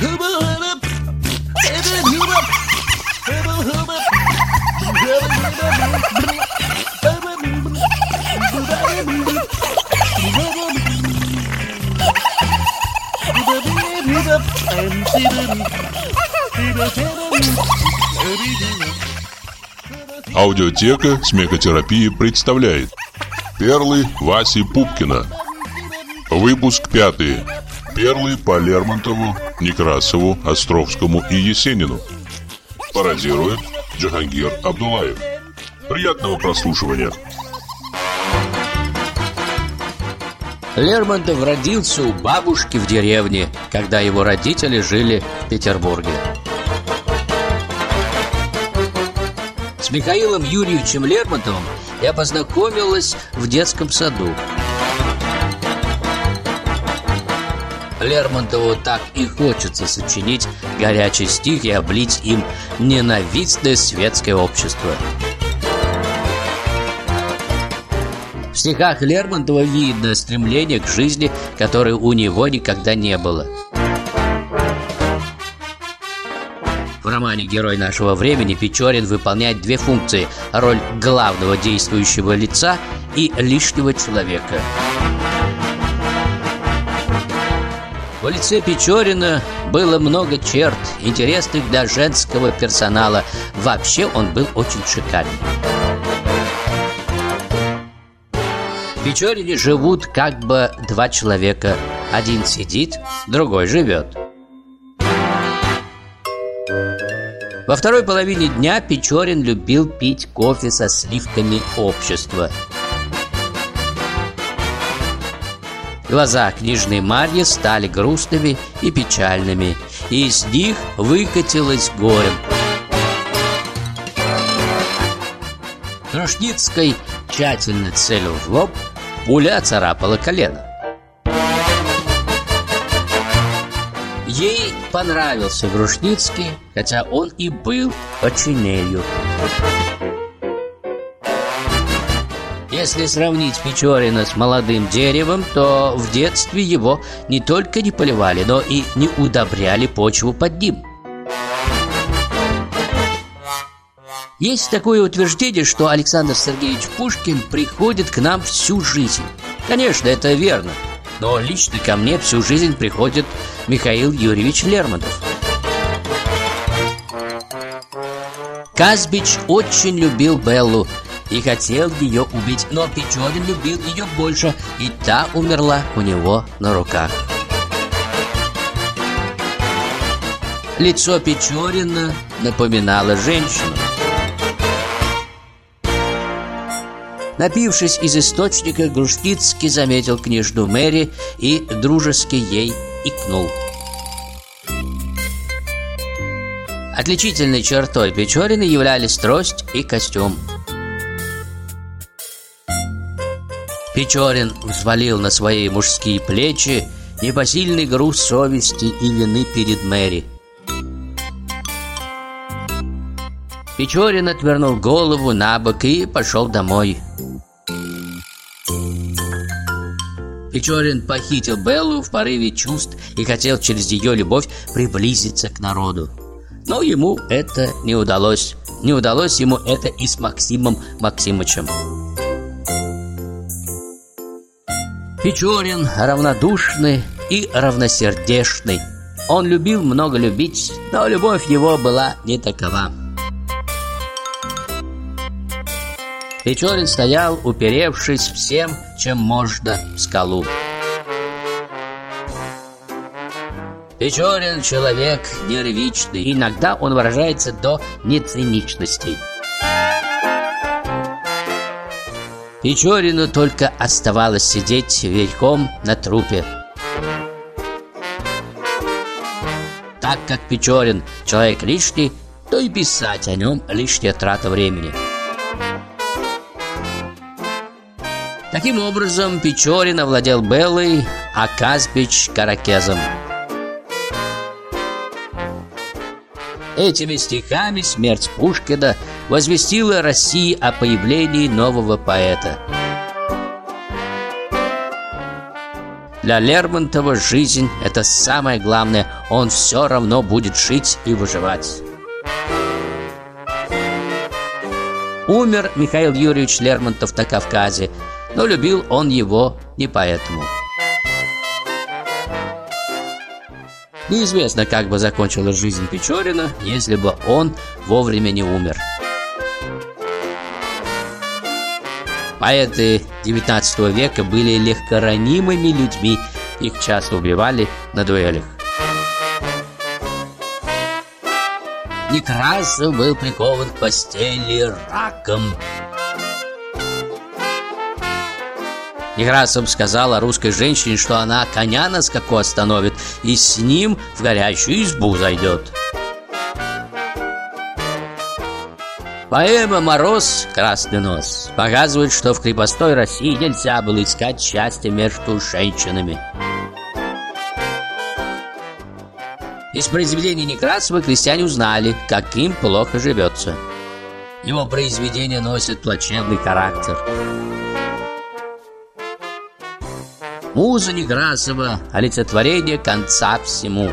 Аудиотека смехотерапии представляет Перлы Васи Пупкина. Выпуск 5. Перлы по Лермонтову, Некрасову, Островскому и Есенину. Пародирует Джахангир Абдулаев. Приятного прослушивания. Лермонтов родился у бабушки в деревне, когда его родители жили в Петербурге. С Михаилом Юрьевичем Лермонтовым я познакомилась в детском саду. Лермонтову так и хочется сочинить горячий стих и облить им ненавистное светское общество. В стихах Лермонтова видно стремление к жизни, которой у него никогда не было. В романе «Герой нашего времени» Печорин выполняет две функции: роль главного действующего лица и лишнего человека. В лице Печорина было много черт, интересных для женского персонала. Вообще он был очень шикарен. В Печорине живут как бы два человека. Один сидит, другой живет. Во второй половине дня Печорин любил пить кофе со сливками общества. Глаза княжны Марьи стали грустными и печальными, и из них выкатилось горем. Грушницкой тщательно целил в лоб, пуля царапала колено. Ей понравился Грушницкий, хотя он и был очинелью. Если сравнить Печорина с молодым деревом, то в детстве его не только не поливали, но и не удобряли почву под ним. Есть такое утверждение, что Александр Сергеевич Пушкин приходит к нам всю жизнь. Конечно, это верно, но лично ко мне всю жизнь приходит Михаил Юрьевич Лермонтов. Казбич очень любил Беллу и хотел ее убить, но Печорин любил ее больше, и та умерла у него на руках. Лицо Печорина напоминало женщину. Напившись из источника, Грушницкий заметил княжну Мэри и дружески ей икнул. Отличительной чертой Печорина являлись трость и костюм. Печорин взвалил на свои мужские плечи непосильный груз совести и вины перед Мэри. Печорин отвернул голову набок и пошел домой. Печорин похитил Беллу в порыве чувств и хотел через ее любовь приблизиться к народу. Но ему это не удалось. Не удалось ему это и с Максимом Максимычем. Печорин равнодушный и равносердечный. Он любил много любить, но любовь его была не такова. Печорин стоял, уперевшись всем, чем можно, в скалу. Печорин человек нервичный, иногда он выражается до нециничности. Печорину только оставалось сидеть верхом на трупе. Так как Печорин человек лишний, то и писать о нем лишняя трата времени. Таким образом, Печорин овладел Беллой, а Казбич — Каракезом. Этими стихами смерть Пушкина возвестила России о появлении нового поэта. Для Лермонтова жизнь – это самое главное. Он все равно будет жить и выживать. Умер Михаил Юрьевич Лермонтов на Кавказе, но любил он его не поэтому. Неизвестно, как бы закончилась жизнь Печорина, если бы он вовремя не умер. Поэты XIX века были легкоранимыми людьми, их часто убивали на дуэлях. Некрасов был прикован к постели раком. Некрасов сказал о русской женщине, что она коня на скаку остановит и с ним в горячую избу зайдет. Поэма «Мороз. Красный нос» показывает, что в крепостной России нельзя было искать счастья между женщинами. Из произведений Некрасова крестьяне узнали, как им плохо живется. Его произведения носят плачевный характер. Муза Некрасова – олицетворение конца всему.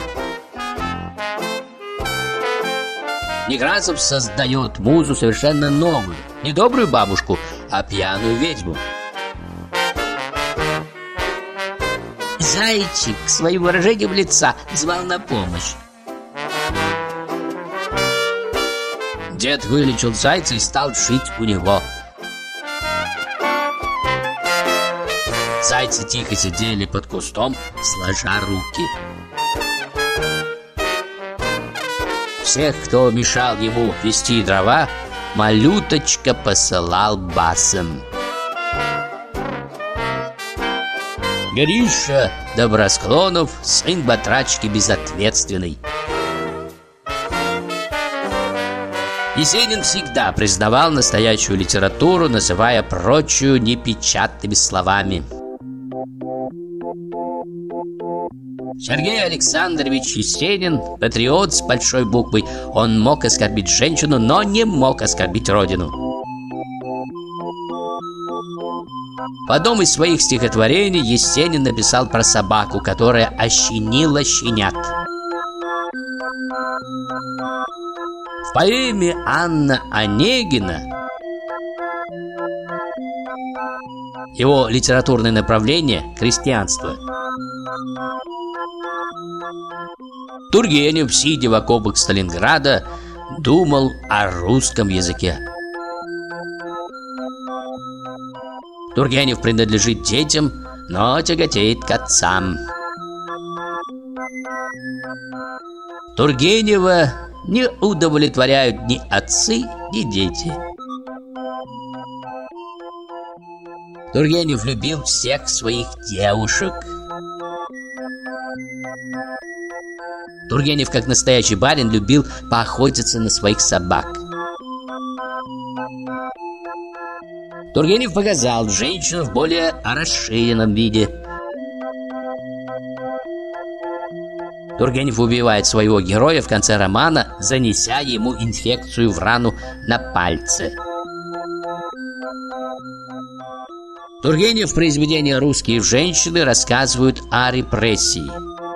Некрасов создает музу совершенно новую, не добрую бабушку, а пьяную ведьму. Зайчик своим выражением лица звал на помощь. Дед вылечил зайца и стал жить у него. Зайцы тихо сидели под кустом, сложа руки. Всех, кто мешал ему вести дрова, малюточка посылал басом. Гриша Добросклонов, сын батрачки безответственный. Есенин всегда признавал настоящую литературу, называя прочую непечатными словами. Сергей Александрович Есенин – патриот с большой буквы. Он мог оскорбить женщину, но не мог оскорбить родину. В одном из своих стихотворений Есенин написал про собаку, которая ощенила щенят. В поэме Анна Онегина его литературное направление – крестьянство. Тургенев, сидя в окопах Сталинграда, думал о русском языке. Тургенев принадлежит детям, но тяготеет к отцам. Тургенева не удовлетворяют ни отцы, ни дети. Тургенев любил всех своих девушек. Тургенев, как настоящий барин, любил поохотиться на своих собак. Тургенев показал женщину в более расширенном виде. Тургенев убивает своего героя в конце романа, занеся ему инфекцию в рану на пальце. Тургенев в произведении «Русские женщины» рассказывают о репрессии.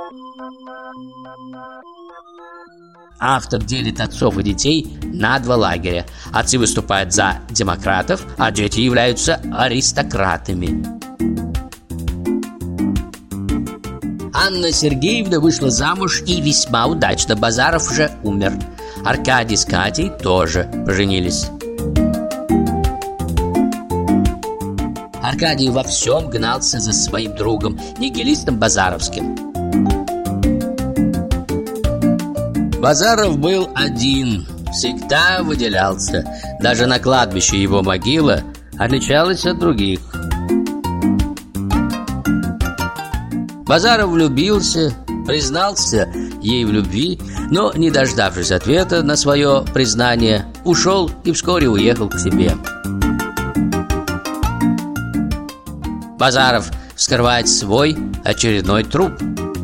Автор делит отцов и детей на два лагеря. Отцы выступают за демократов, а дети являются аристократами. Анна Сергеевна вышла замуж и весьма удачно. Базаров же умер. Аркадий с Катей тоже поженились. Аркадий во всем гнался за своим другом, нигилистом Базаровским. Базаров был один, всегда выделялся. Даже на кладбище его могила отличалась от других. Базаров влюбился, признался ей в любви, но, не дождавшись ответа на свое признание, ушел и вскоре уехал к себе. Базаров вскрывает свой очередной труп.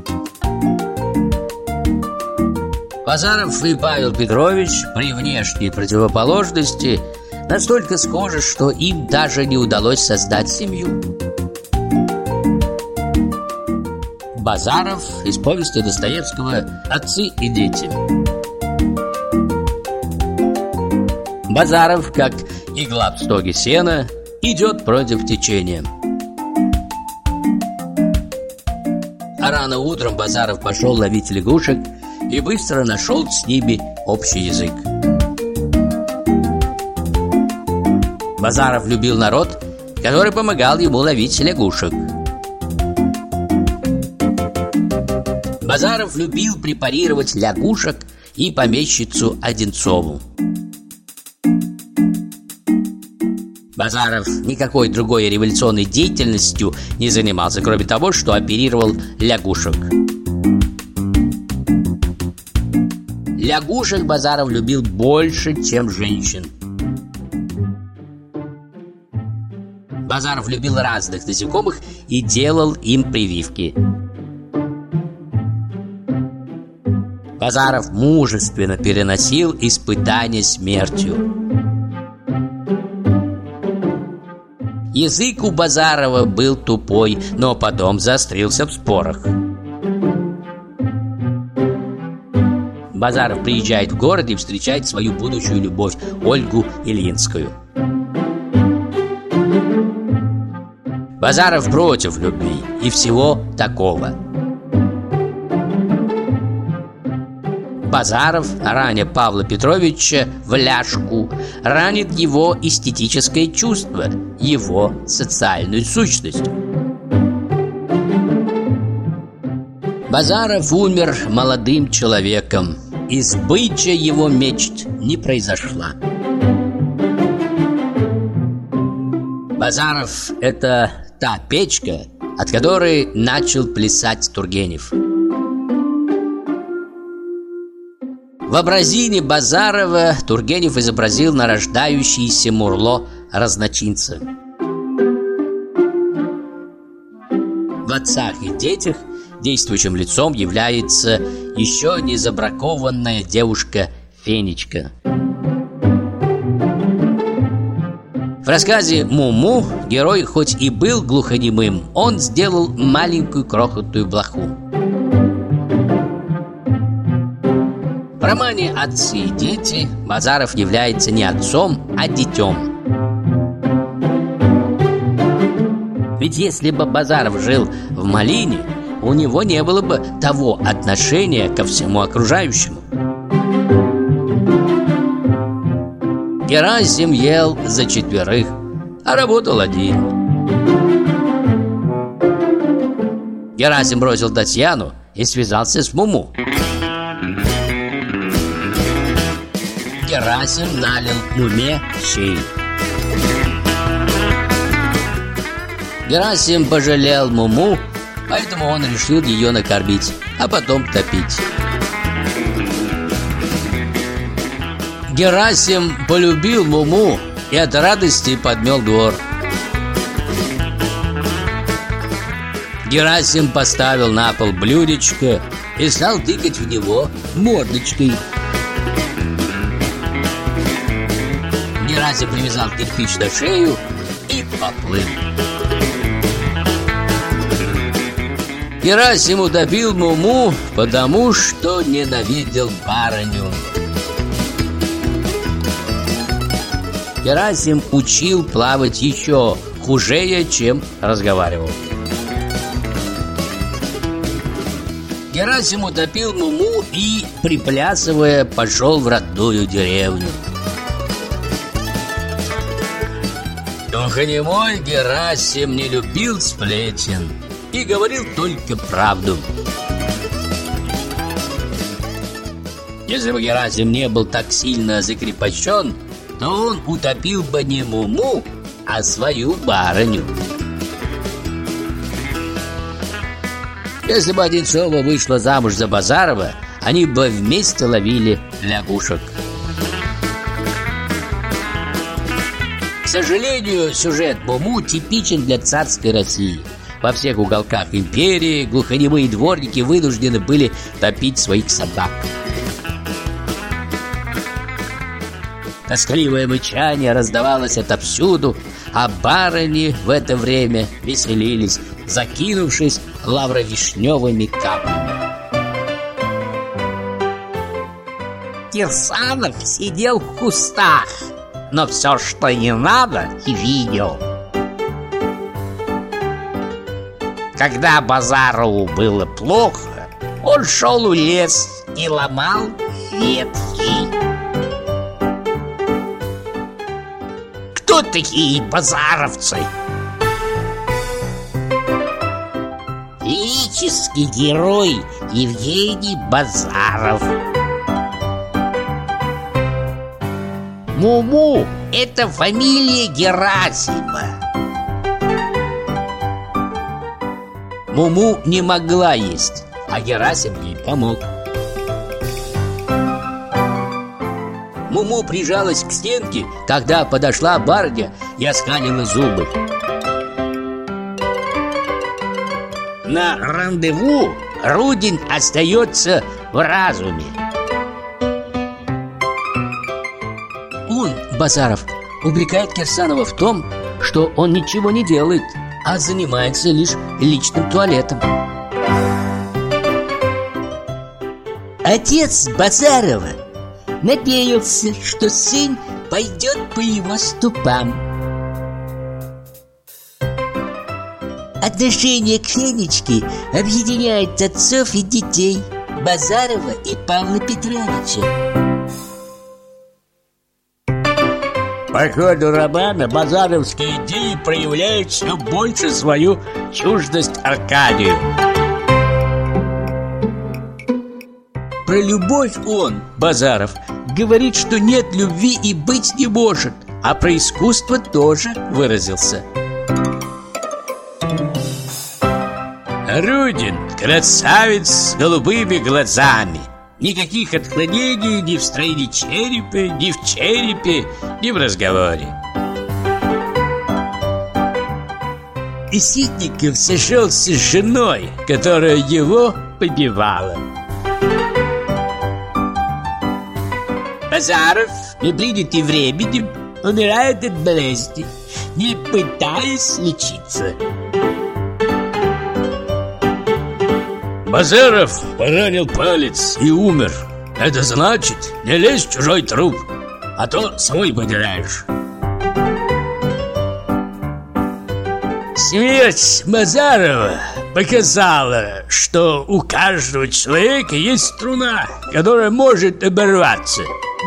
Базаров и Павел Петрович при внешней противоположности настолько схожи, что им даже не удалось создать семью. Базаров из повести Достоевского «Отцы и дети». Базаров, как игла в стоге сена, идет против течения. А рано утром Базаров пошел ловить лягушек и быстро нашел с ними общий язык. Базаров любил народ, который помогал ему ловить лягушек. Базаров любил препарировать лягушек и помещицу Одинцову. Базаров никакой другой революционной деятельностью не занимался, кроме того, что оперировал лягушек. Лягушек Базаров любил больше, чем женщин. Базаров любил разных насекомых и делал им прививки. Базаров мужественно переносил испытания смертью. Язык у Базарова был тупой, но потом заострился в спорах. Базаров приезжает в город и встречает свою будущую любовь Ольгу Ильинскую. Базаров против любви и всего такого. Базаров, раня Павла Петровича в ляжку, ранит его эстетическое чувство, его социальную сущность. Базаров умер молодым человеком, и сбыча его мечт не произошла. Базаров – это та печка, от которой начал плясать Тургенев. В образине Базарова Тургенев изобразил нарождающееся мурло разночинца. В «Отцах и детях» действующим лицом является еще не забракованная девушка Фенечка. В рассказе «Му-му» герой хоть и был глухонемым, он сделал маленькую крохотную блоху. В романе «Отцы и дети» Базаров является не отцом, а детем. Ведь если бы Базаров жил в Малине, у него не было бы того отношения ко всему окружающему. Герасим ел за 4, а работал один. Герасим бросил Татьяну и связался с Му-му. Герасим налил Муме щей. Герасим пожалел Му-му, поэтому он решил ее накормить, а потом топить. Герасим полюбил Му-му и от радости подмел двор. Герасим поставил на пол блюдечко и стал тыкать в него мордочкой. Герасим привязал кирпич на шею и поплыл. Герасим утопил Му-му, потому что ненавидел барыню. Герасим учил плавать еще хуже, чем разговаривал. Герасим утопил Му-му и, приплясывая, пошел в родную деревню. Глухонемой Герасим не любил сплетен и говорил только правду. Если бы Герасим не был так сильно закрепощен, то он утопил бы не Му-му, а свою барыню. Если бы Одинцова вышла замуж за Базарова, они бы вместе ловили лягушек. К сожалению, сюжет Му-му типичен для царской России. Во всех уголках империи глухонемые дворники вынуждены были топить своих собак. Тоскливое мычание раздавалось отовсюду, а барыни в это время веселились, закинувшись лавровишневыми каплями. Кирсанов сидел в кустах, но все, что не надо, видел. Когда Базарову было плохо, он шел в лес и ломал ветки. Кто такие базаровцы? Лирический герой Евгений Базаров. Муму – это фамилия Герасима. Муму не могла есть, а Герасим ей помог. Муму прижалась к стенке, когда подошла барыня и оскалила зубы. На рандеву Рудин остается в разуме. Он, Базаров, упрекает Кирсанова в том, что он ничего не делает, а занимается лишь личным туалетом. Отец Базарова надеялся, что сын пойдет по его стопам. Отношение к Фенечке объединяет отцов и детей Базарова и Павла Петровича. По ходу романа базаровские идеи проявляют все больше свою чуждость Аркадию. Про любовь он, Базаров, говорит, что нет любви и быть не может, а про искусство тоже выразился. Рудин – красавец с голубыми глазами. Никаких отклонений ни в строении черепа, ни в черепе, ни в разговоре. И Ситников сошелся с женой, которая его побивала. Базаров, небритый временем, умирает от болезни, не пытаясь лечиться. Базаров поранил палец и умер. Это значит, не лезь в чужой труп, а то свой потеряешь. Смерть Базарова показала, что у каждого человека есть струна, которая может оборваться.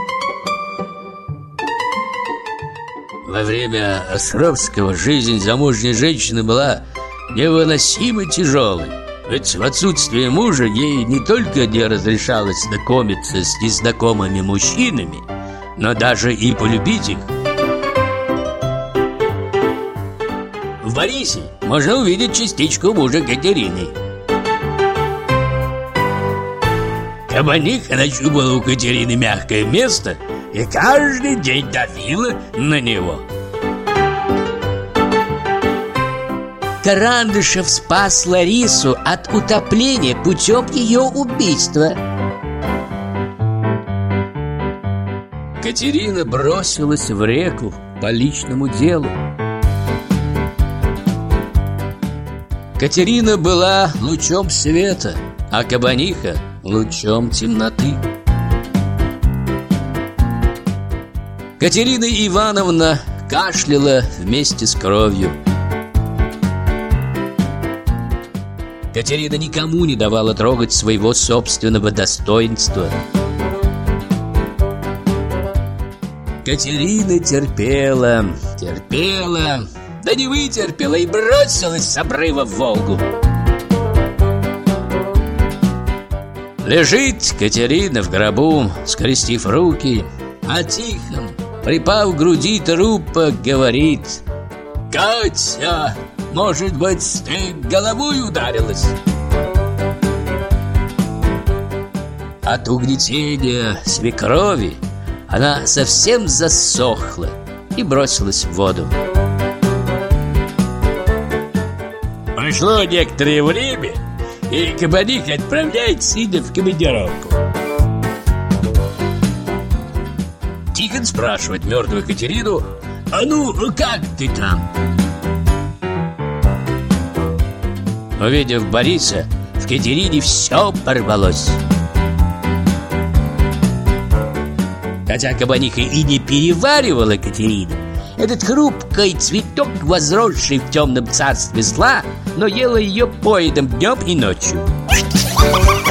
Во время Островского жизнь замужней женщины была невыносимо тяжелой. Ведь в отсутствие мужа ей не только не разрешалось знакомиться с незнакомыми мужчинами, но даже и полюбить их. В Борисе можно увидеть частичку мужа Катерины. Кабаниха нащупала у Катерины мягкое место и каждый день давила на него. Карандышев спас Ларису от утопления путем ее убийства. Катерина бросилась в реку по личному делу. Катерина была лучом света, а Кабаниха — лучом темноты. Катерина Ивановна кашляла вместе с кровью. Катерина никому не давала трогать своего собственного достоинства. Катерина терпела, да не вытерпела и бросилась с обрыва в Волгу. Лежит Катерина в гробу, скрестив руки, а Тихон, припав к груди трупа, говорит: «Катя, может быть, ты головой ударилась?» От угнетения свекрови она совсем засохла и бросилась в воду. Прошло некоторое время, и Кабаниха отправляет сына в командировку. Тихон спрашивает мертвую Катерину: «А ну, как ты там?» Увидев Бориса, в Катерине все порвалось. Хотя кабаниха и не переваривала Катерину, этот хрупкий цветок, возросший в темном царстве зла, но ела ее поедом днем и ночью.